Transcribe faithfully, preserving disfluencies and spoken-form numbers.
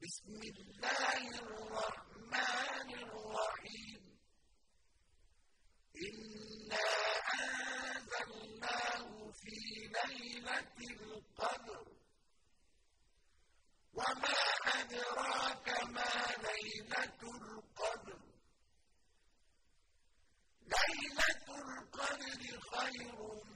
بسم الله الرحمن الرحيم إنا أنزلناه في ليلة القدر وما أدراك ما ليلة القدر ليلة القدر خير